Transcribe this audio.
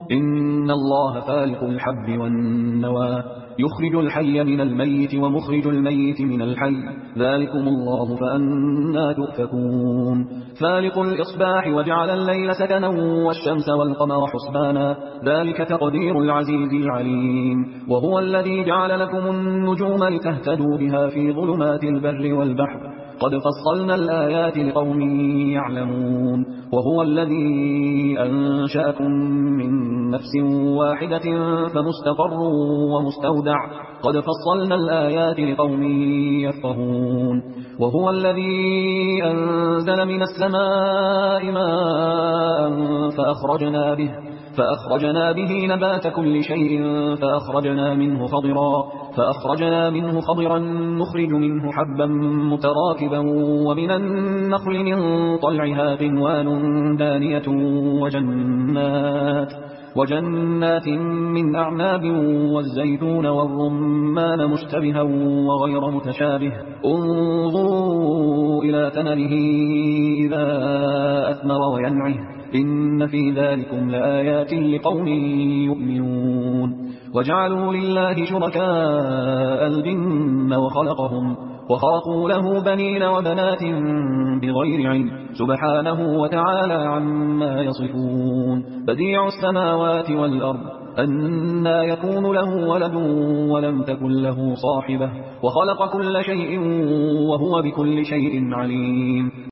إن الله فالق الحب والنوى يخرج الحي من الميت ومخرج الميت من الحي ذلكم الله فأنا تؤفكون فالق الإصباح وجعل الليل سكنا والشمس والقمر حسبانا ذلك تقدير العزيز العليم وهو الذي جعل لكم النجوم لتهتدوا بها في ظلمات البر والبحر قد فصلنا الآيات لقوم يعلمون وهو الذي أنشأكم من نفس واحدة فمستقر ومستودع قد فصلنا الآيات لقوم يفقهون وهو الذي أنزل من السماء ماء فأخرجنا به نبات كل شيء فأخرجنا منه خضرا نخرج منه حبا متراكبا ومن النخل من طلعها قنوان دانية وجنات من أعناب والزيتون والرمان مشتبها وغير متشابه انظروا إلى ثمره إذا أثمر وينعه إن في ذلكم لآيات لقوم يؤمنون وجعلوا لله شركاء الجن وخلقوا له بنين وبنات بغير علم سبحانه وتعالى عما يصفون بديع السماوات والأرض أنى يكون له ولد ولم تكن له صاحبة وخلق كل شيء وهو بكل شيء عليم